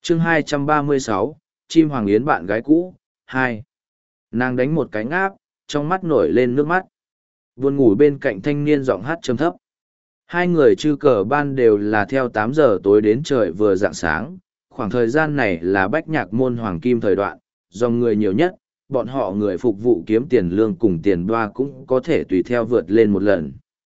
chương 236, chim hoàng yến bạn gái cũ, 2. Nàng đánh một cái ngáp, trong mắt nổi lên nước mắt. Buồn ngủ bên cạnh thanh niên giọng hát trầm thấp. Hai người chư cờ ban đều là theo 8 giờ tối đến trời vừa rạng sáng. Khoảng thời gian này là bách nhạc môn hoàng kim thời đoạn, dòng người nhiều nhất, bọn họ người phục vụ kiếm tiền lương cùng tiền đoa cũng có thể tùy theo vượt lên một lần.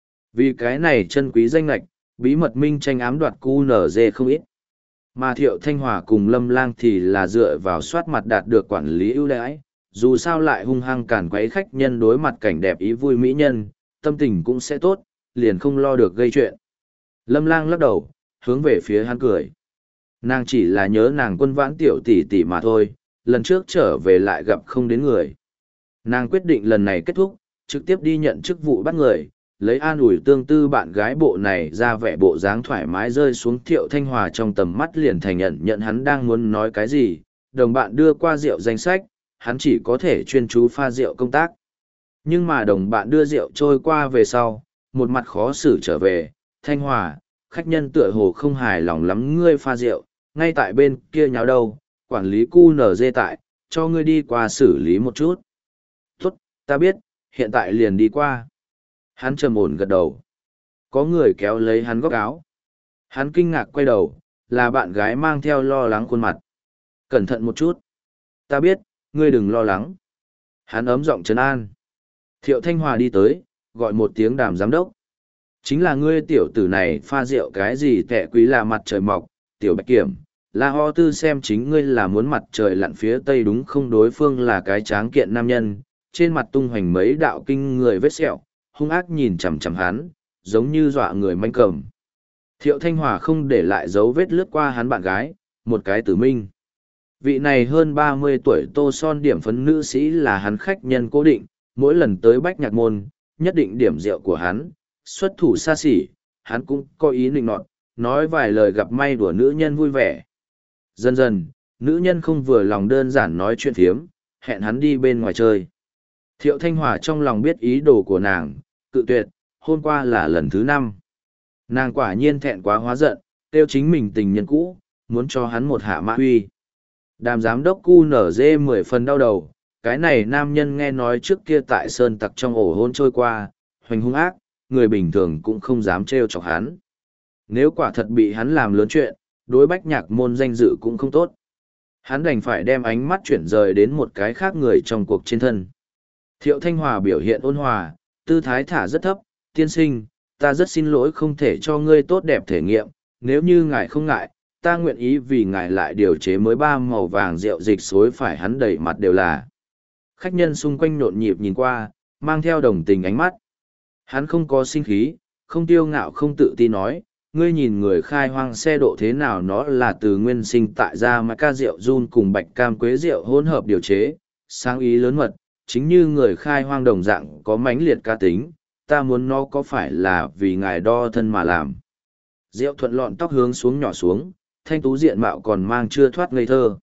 Vì cái này chân quý danh lạch, bí mật minh tranh ám đoạt QNZ không ít. Mà Thiệu Thanh Hòa cùng Lâm Lang thì là dựa vào soát mặt đạt được quản lý ưu đãi, dù sao lại hung hăng cản quấy khách nhân đối mặt cảnh đẹp ý vui mỹ nhân, tâm tình cũng sẽ tốt, liền không lo được gây chuyện. Lâm Lang lắc đầu, hướng về phía hắn cười. Nàng chỉ là nhớ nàng Quân Vãn tiểu tỷ tỷ mà thôi, lần trước trở về lại gặp không đến người. Nàng quyết định lần này kết thúc, trực tiếp đi nhận chức vụ bắt người, lấy an ủi tương tư bạn gái bộ này ra vẻ bộ dáng thoải mái rơi xuống Thiệu Thanh Hòa trong tầm mắt liền thành nhận hắn đang muốn nói cái gì, đồng bạn đưa qua rượu danh sách, hắn chỉ có thể chuyên chú pha rượu công tác. Nhưng mà đồng bạn đưa rượu trôi qua về sau, một mặt khó xử trở về, Thanh Hòa, khách nhân tựa hồ không hài lòng lắm ngươi pha rượu, ngay tại bên kia nháo đâu, quản lý QNZ tại, cho ngươi đi qua xử lý một chút. Tốt, ta biết, hiện tại liền đi qua. Hắn trầm ổn gật đầu. Có người kéo lấy hắn góc áo. Hắn kinh ngạc quay đầu, là bạn gái mang theo lo lắng khuôn mặt. Cẩn thận một chút. Ta biết, ngươi đừng lo lắng. Hắn ấm giọng trấn an. Thiệu Thanh Hòa đi tới, gọi một tiếng Đàm giám đốc. Chính là ngươi tiểu tử này pha rượu cái gì tệ quý là mặt trời mọc, tiểu bạch kiểm. La Ho Tư xem chính ngươi là muốn mặt trời lặn phía tây đúng không, đối phương là cái tráng kiện nam nhân, trên mặt tung hoành mấy đạo kinh người vết sẹo, hung ác nhìn chằm chằm hắn, giống như dọa người manh cầm. Thiệu Thanh Hòa không để lại dấu vết lướt qua hắn bạn gái, một cái tử minh. Vị này hơn 30 tuổi tô son điểm phấn nữ sĩ là hắn khách nhân cố định, mỗi lần tới bách nhạc môn, nhất định điểm rượu của hắn, xuất thủ xa xỉ, hắn cũng có ý định nọt, nói vài lời gặp may đùa nữ nhân vui vẻ. Dần dần, nữ nhân không vừa lòng đơn giản nói chuyện phiếm, hẹn hắn đi bên ngoài chơi. Thiệu Thanh Hòa trong lòng biết ý đồ của nàng, cự tuyệt, hôm qua là lần thứ 5. Nàng quả nhiên thẹn quá hóa giận, tiêu chính mình tình nhân cũ, muốn cho hắn một hạ mã huy. Đàm giám đốc QNZ 10 phần đau đầu, cái này nam nhân nghe nói trước kia tại sơn tặc trong ổ hôn trôi qua, hoành hung ác, người bình thường cũng không dám trêu chọc hắn. Nếu quả thật bị hắn làm lớn chuyện, đối bách nhạc môn danh dự cũng không tốt. Hắn đành phải đem ánh mắt chuyển rời đến một cái khác người trong cuộc trên thân. Thiệu Thanh Hòa biểu hiện ôn hòa, tư thái thả rất thấp, tiên sinh, ta rất xin lỗi không thể cho ngươi tốt đẹp thể nghiệm, nếu như ngài không ngại, ta nguyện ý vì ngài lại điều chế mới 3 màu vàng rượu dịch xối phải hắn đầy mặt đều là. Khách nhân xung quanh nhộn nhịp nhìn qua, mang theo đồng tình ánh mắt. Hắn không có sinh khí, không tiêu ngạo không tự ti nói, ngươi nhìn người khai hoang xe độ thế nào, nó là từ nguyên sinh tại ra mà ca rượu run cùng bạch cam quế rượu hỗn hợp điều chế, sáng ý lớn mật, chính như người khai hoang đồng dạng có mãnh liệt cá tính, ta muốn nó có phải là vì ngài đo thân mà làm. Rượu thuận lọn tóc hướng xuống nhỏ xuống, thanh tú diện mạo còn mang chưa thoát ngây thơ.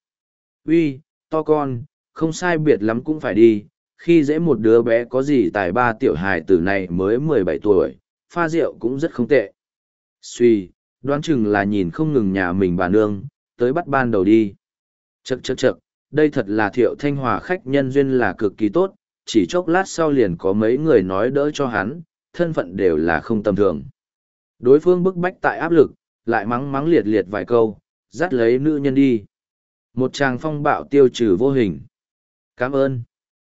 Uy, to con, không sai biệt lắm cũng phải đi, khi dễ một đứa bé có gì tài ba tiểu hài tử này mới 17 tuổi, pha rượu cũng rất không tệ. Suy, đoán chừng là nhìn không ngừng nhà mình bà nương, tới bắt ban đầu đi. Chậc chậc chậc, đây thật là Thiệu Thanh Hòa khách nhân duyên là cực kỳ tốt, chỉ chốc lát sau liền có mấy người nói đỡ cho hắn, thân phận đều là không tầm thường. Đối phương bức bách tại áp lực, lại mắng mắng liệt liệt vài câu, dắt lấy nữ nhân đi. Một tràng phong bạo tiêu trừ vô hình. Cảm ơn.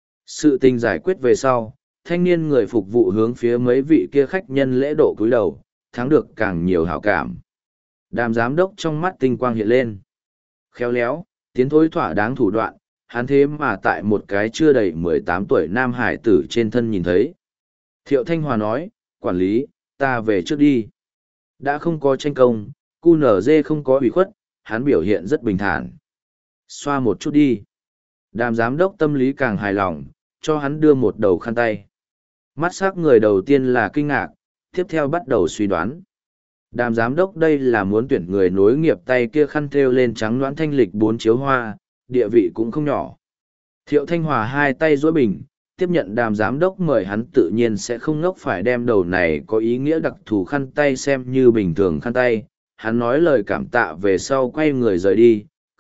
Sự tình giải quyết về sau, thanh niên người phục vụ hướng phía mấy vị kia khách nhân lễ độ cúi đầu, thắng được càng nhiều hảo cảm. Đàm giám đốc trong mắt tinh quang hiện lên. Khéo léo, tiến thối thỏa đáng thủ đoạn, hắn thế mà tại một cái chưa đầy 18 tuổi nam hải tử trên thân nhìn thấy. Thiệu Thanh Hòa nói, quản lý, ta về trước đi. Đã không có tranh công, QNZ không có ủy khuất, hắn biểu hiện rất bình thản. Xoa một chút đi. Đàm giám đốc tâm lý càng hài lòng, cho hắn đưa một đầu khăn tay. Mắt sắc người đầu tiên là kinh ngạc, tiếp theo bắt đầu suy đoán. Đàm giám đốc đây là muốn tuyển người nối nghiệp tay kia khăn thêu lên trắng loãng thanh lịch 4 chiếu hoa, địa vị cũng không nhỏ. Thiệu Thanh Hòa hai tay duỗi bình, tiếp nhận đàm giám đốc mời hắn tự nhiên sẽ không ngốc phải đem đầu này có ý nghĩa đặc thù khăn tay xem như bình thường khăn tay. Hắn nói lời cảm tạ về sau quay người rời đi,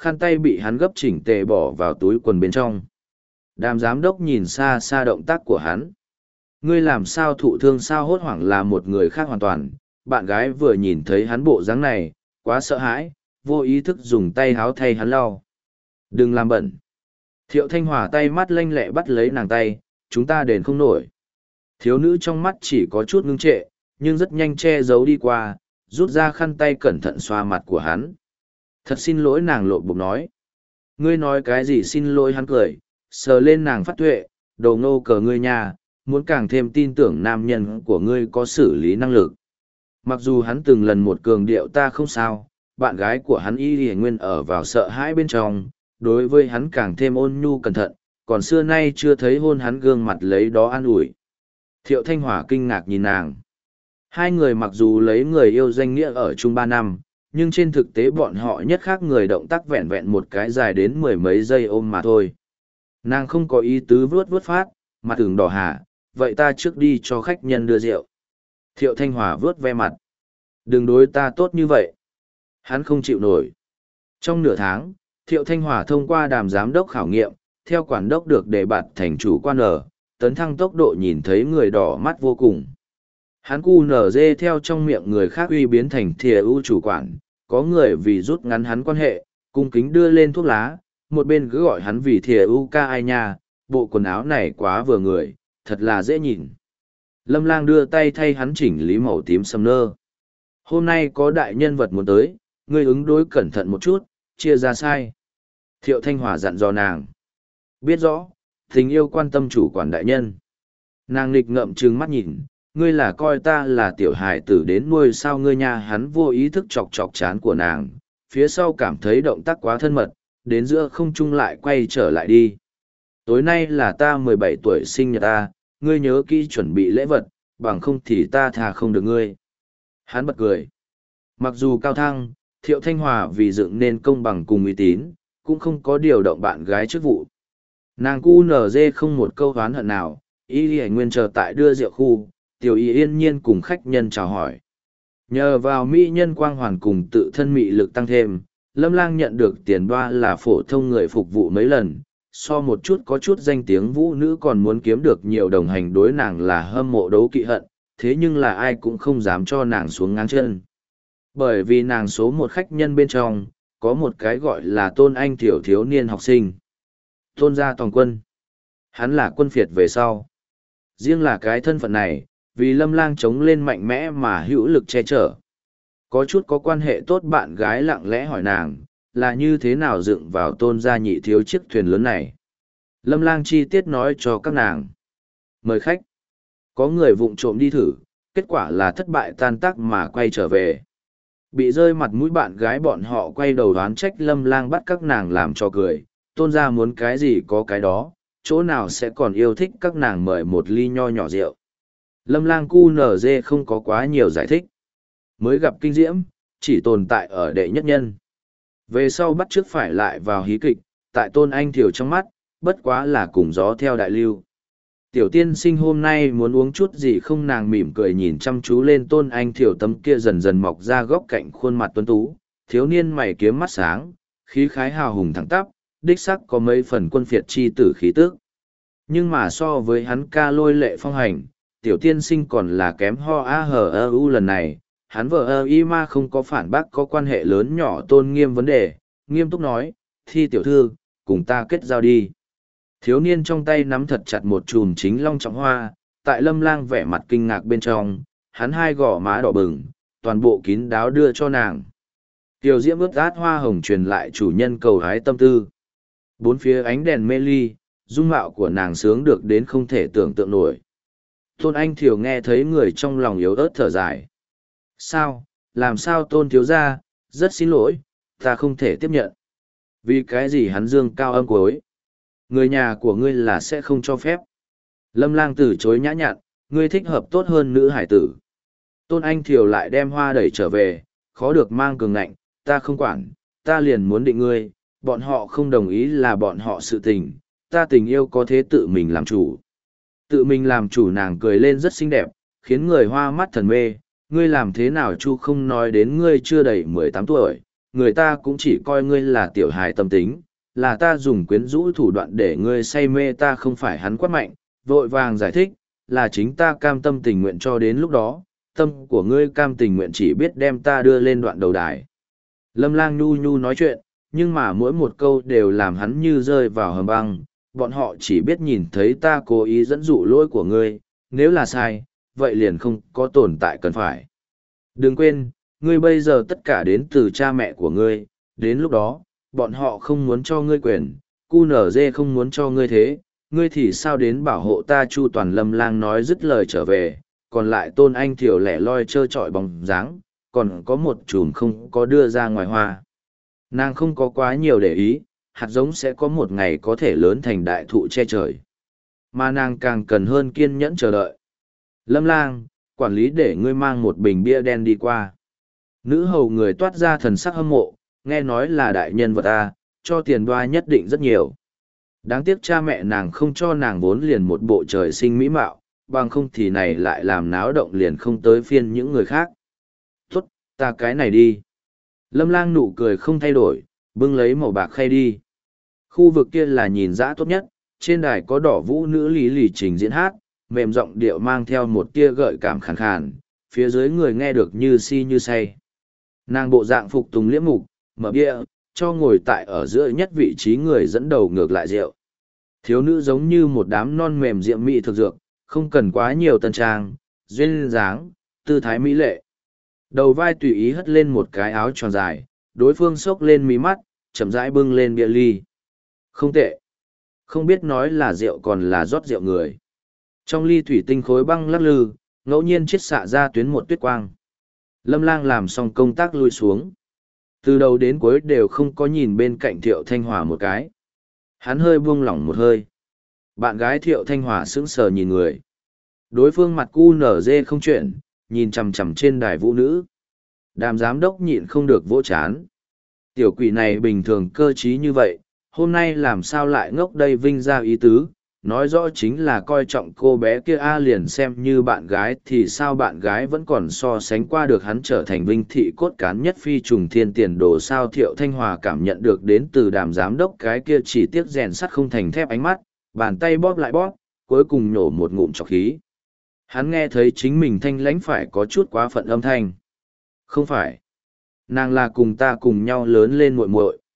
khăn tay bị hắn gấp chỉnh tề bỏ vào túi quần bên trong. Đàm giám đốc nhìn xa xa động tác của hắn. Ngươi làm sao thụ thương sao hốt hoảng là một người khác hoàn toàn, bạn gái vừa nhìn thấy hắn bộ dáng này, quá sợ hãi, vô ý thức dùng tay háo thay hắn lau. Đừng làm bẩn. Thiệu Thanh Hòa tay mắt lanh lẹ bắt lấy nàng tay, chúng ta đền không nổi. Thiếu nữ trong mắt chỉ có chút ngưng trệ, nhưng rất nhanh che giấu đi qua, rút ra khăn tay cẩn thận xoa mặt của hắn. Thật xin lỗi nàng lộ bục nói. Ngươi nói cái gì xin lỗi hắn cười, sờ lên nàng phát tuệ, đồ ngô cờ ngươi nhà, muốn càng thêm tin tưởng nam nhân của ngươi có xử lý năng lực. Mặc dù hắn từng lần một cường điệu ta không sao, bạn gái của hắn y hề nguyên ở vào sợ hãi bên trong, đối với hắn càng thêm ôn nhu cẩn thận, còn xưa nay chưa thấy hôn hắn gương mặt lấy đó an ủi. Thiệu Thanh Hòa kinh ngạc nhìn nàng. Hai người mặc dù lấy người yêu danh nghĩa ở chung 3 năm, nhưng trên thực tế bọn họ nhất khác người động tác vẹn vẹn một cái dài đến mười mấy giây ôm mà thôi. Nàng không có ý tứ vớt phát, mặt tưởng đỏ hả, vậy ta trước đi cho khách nhân đưa rượu. Thiệu Thanh Hòa vớt ve mặt. Đừng đối ta tốt như vậy. Hắn không chịu nổi. Trong nửa tháng, Thiệu Thanh Hòa thông qua đàm giám đốc khảo nghiệm, theo quản đốc được đề bạt thành chủ quan ở, tấn thăng tốc độ nhìn thấy người đỏ mắt vô cùng. Hắn cu nở dê theo trong miệng người khác uy biến thành thìa ưu chủ quản, có người vì rút ngắn hắn quan hệ, cung kính đưa lên thuốc lá, một bên cứ gọi hắn vì thìa ưu ca ai nha, bộ quần áo này quá vừa người, thật là dễ nhìn. Lâm Lang đưa tay thay hắn chỉnh lý màu tím sầm nơ. Hôm nay có đại nhân vật muốn tới, ngươi ứng đối cẩn thận một chút, chia ra sai. Thiệu Thanh Hòa dặn dò nàng. Biết rõ, tình yêu quan tâm chủ quản đại nhân. Nàng nghịch ngậm trừng mắt nhìn, ngươi là coi ta là tiểu hài tử đến nuôi sao ngươi nha, hắn vô ý thức chọc chọc chán của nàng, phía sau cảm thấy động tác quá thân mật, đến giữa không trung lại quay trở lại đi. Tối nay là ta 17 tuổi sinh nhật ta, ngươi nhớ kỹ chuẩn bị lễ vật, bằng không thì ta thà không được ngươi. Hắn bật cười. Mặc dù cao thăng, Thiệu Thanh Hòa vì dựng nên công bằng cùng uy tín, cũng không có điều động bạn gái chức vụ. Nàng cu nở dê không một câu oán hận nào, y y nguyên chờ tại đưa rượu khu, tiểu y yên nhiên cùng khách nhân chào hỏi. Nhờ vào mỹ nhân quang hoàn cùng tự thân mị lực tăng thêm, Lâm Lang nhận được tiền đoa là phổ thông người phục vụ mấy lần, so một chút có chút danh tiếng vũ nữ còn muốn kiếm được nhiều đồng hành đối nàng là hâm mộ đấu kỵ hận, thế nhưng là ai cũng không dám cho nàng xuống ngang chân. Bởi vì nàng số một khách nhân bên trong, có một cái gọi là Tôn Anh tiểu thiếu niên học sinh. Tôn gia toàn quân. Hắn là quân phiệt về sau. Riêng là cái thân phận này, vì Lâm Lang chống lên mạnh mẽ mà hữu lực che chở. Có chút có quan hệ tốt bạn gái lặng lẽ hỏi nàng, là như thế nào dựng vào Tôn gia nhị thiếu chiếc thuyền lớn này. Lâm Lang chi tiết nói cho các nàng. Mời khách. Có người vụng trộm đi thử, kết quả là thất bại tan tác mà quay trở về. Bị rơi mặt mũi bạn gái bọn họ quay đầu đoán trách Lâm Lang bắt các nàng làm cho cười, Tôn gia muốn cái gì có cái đó, chỗ nào sẽ còn yêu thích các nàng mời một ly nho nhỏ rượu. Lâm Lang cu nở dê không có quá nhiều giải thích. Mới gặp kinh diễm, chỉ tồn tại ở đệ nhất nhân. Về sau bắt chước phải lại vào hí kịch, tại Tôn Anh Thiều trong mắt, bất quá là cùng gió theo đại lưu. Tiểu tiên sinh hôm nay muốn uống chút gì không, nàng mỉm cười nhìn chăm chú lên Tôn Anh Thiều tấm kia dần dần mọc ra góc cạnh khuôn mặt tuấn tú, thiếu niên mày kiếm mắt sáng, khí khái hào hùng thẳng tắp, đích sắc có mấy phần quân phiệt chi tử khí tước. Nhưng mà so với hắn ca lôi lệ phong hành, tiểu tiên sinh còn là kém ho a hờ ơ u lần này, hắn vợ ơ y ma không có phản bác có quan hệ lớn nhỏ tôn nghiêm vấn đề, nghiêm túc nói, Thi tiểu thư, cùng ta kết giao đi. Thiếu niên trong tay nắm thật chặt một chùm chính long trọng hoa, tại Lâm Lang vẻ mặt kinh ngạc bên trong, hắn hai gò má đỏ bừng, toàn bộ kín đáo đưa cho nàng. Tiểu diễm ướt át hoa hồng truyền lại chủ nhân cầu hái tâm tư. Bốn phía ánh đèn mê ly, dung mạo của nàng sướng được đến không thể tưởng tượng nổi. Tôn Anh Thiều nghe thấy người trong lòng yếu ớt thở dài. Sao, làm sao Tôn thiếu gia, rất xin lỗi, ta không thể tiếp nhận. Vì cái gì hắn dương cao âm cuối? Người nhà của ngươi là sẽ không cho phép. Lâm Lang từ chối nhã nhặn, ngươi thích hợp tốt hơn nữ hải tử. Tôn Anh Thiều lại đem hoa đẩy trở về, khó được mang cường ngạnh, ta không quản, ta liền muốn định ngươi, bọn họ không đồng ý là bọn họ sự tình, ta tình yêu có thế tự mình làm chủ. Tự mình làm chủ, nàng cười lên rất xinh đẹp, khiến người hoa mắt thần mê, ngươi làm thế nào chu không nói đến ngươi chưa đầy 18 tuổi, người ta cũng chỉ coi ngươi là tiểu hài tâm tính, là ta dùng quyến rũ thủ đoạn để ngươi say mê ta không phải hắn quát mạnh, vội vàng giải thích, là chính ta cam tâm tình nguyện cho đến lúc đó, tâm của ngươi cam tình nguyện chỉ biết đem ta đưa lên đoạn đầu đài. Lâm Lang nhu nhu nói chuyện, nhưng mà mỗi một câu đều làm hắn như rơi vào hầm băng, bọn họ chỉ biết nhìn thấy ta cố ý dẫn dụ lỗi của ngươi, nếu là sai, vậy liền không có tồn tại cần phải. Đừng quên, ngươi bây giờ tất cả đến từ cha mẹ của ngươi, đến lúc đó, bọn họ không muốn cho ngươi quyền, QNZ không muốn cho ngươi thế, ngươi thì sao đến bảo hộ ta chu toàn. Lâm Lang nói dứt lời trở về, còn lại Tôn Anh Thiều lẻ loi trơ trọi bóng dáng, còn có một chùm không có đưa ra ngoài hoa. Nàng không có quá nhiều để ý, hạt giống sẽ có một ngày có thể lớn thành đại thụ che trời. Mà nàng càng cần hơn kiên nhẫn chờ đợi. Lâm Lang, quản lý để ngươi mang một bình bia đen đi qua. Nữ hầu người toát ra thần sắc hâm mộ, nghe nói là đại nhân vật ta, cho tiền đoa nhất định rất nhiều. Đáng tiếc cha mẹ nàng không cho nàng vốn liền một bộ trời sinh mỹ mạo, bằng không thì này lại làm náo động liền không tới phiên những người khác. Tốt, ta cái này đi. Lâm Lang nụ cười không thay đổi, bưng lấy màu bạc khay đi. Khu vực kia là nhìn dã tốt nhất, trên đài có đỏ vũ nữ lý lì trình diễn hát, mềm giọng điệu mang theo một tia gợi cảm khàn khàn, phía dưới người nghe được như si như say. Nàng bộ dạng phục tùng liễm mục, mở bia, cho ngồi tại ở giữa nhất vị trí người dẫn đầu ngược lại rượu. Thiếu nữ giống như một đám non mềm diệm mị thực dược, không cần quá nhiều tân trang, duyên dáng, tư thái mỹ lệ. Đầu vai tùy ý hất lên một cái áo tròn dài, đối phương xốc lên mí mắt, chậm rãi bưng lên bia ly. Không tệ. Không biết nói là rượu còn là rót rượu người. Trong ly thủy tinh khối băng lắc lư, ngẫu nhiên chiết xạ ra tuyến một tuyết quang. Lâm Lang làm xong công tác lui xuống. Từ đầu đến cuối đều không có nhìn bên cạnh Thiệu Thanh Hòa một cái. Hắn hơi buông lỏng một hơi. Bạn gái Thiệu Thanh Hòa sững sờ nhìn người. Đối phương mặt cu nở dê không chuyển, nhìn chằm chằm trên đài vũ nữ. Đàm giám đốc nhịn không được vỗ chán. Tiểu quỷ này bình thường cơ trí như vậy, hôm nay làm sao lại ngốc đây vinh ra ý tứ, nói rõ chính là coi trọng cô bé kia a liền xem như bạn gái thì sao bạn gái vẫn còn so sánh qua được hắn trở thành vinh thị cốt cán nhất phi trùng thiên tiền đồ sao. Thiệu Thanh Hòa cảm nhận được đến từ đàm giám đốc cái kia chỉ tiếc rèn sắt không thành thép ánh mắt, bàn tay bóp lại bóp, cuối cùng nhổ một ngụm trọc khí. Hắn nghe thấy chính mình thanh lãnh phải có chút quá phận âm thanh. Không phải. Nàng là cùng ta cùng nhau lớn lên muội muội.